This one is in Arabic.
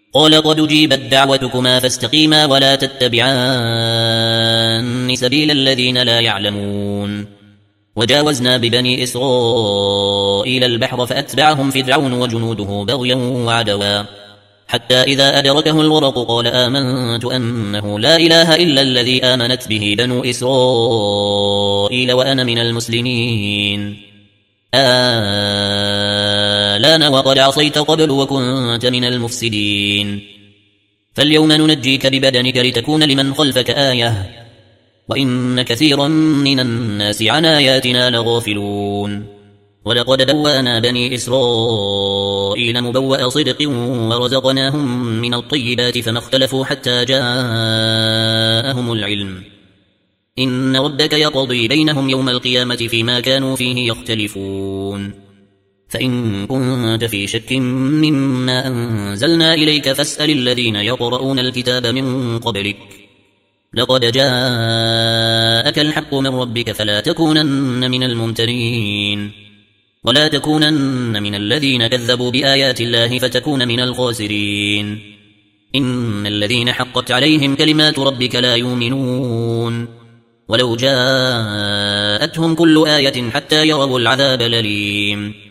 قال قد أجيبت دعوتكما فاستقيما ولا تتبعان سبيل الذين لا يعلمون وجاوزنا ببني إسرائيل البحر فأتبعهم فرعون وجنوده بغيا وعدوا حتى إذا أدركه الغرق قال آمنت أنه لا إله إلا الذي آمنت به بنو إسرائيل وأنا من المسلمين الآن وقد عصيت قبل وكنت من المفسدين فاليوم ننجيك ببدنك لتكون لمن خلفك آية وإن كثيرا من الناس عن آياتنا لغافلون ولقد بوأنا بني إسرائيل مبوأ صدق ورزقناهم من الطيبات فما اختلفوا حتى جاءهم العلم إن ربك يقضي بينهم يوم القيامة فيما كانوا فيه يختلفون فإن كنت في شك مما أنزلنا إليك فاسأل الذين يقرؤون الكتاب من قبلك لقد جاءك الحق من ربك فلا تكونن من الممترين ولا تكونن من الذين كذبوا بآيات الله فتكون من الخاسرين إن الذين حقت عليهم كلمات ربك لا يؤمنون ولو جاءتهم كل آية حتى يروا العذاب الأليم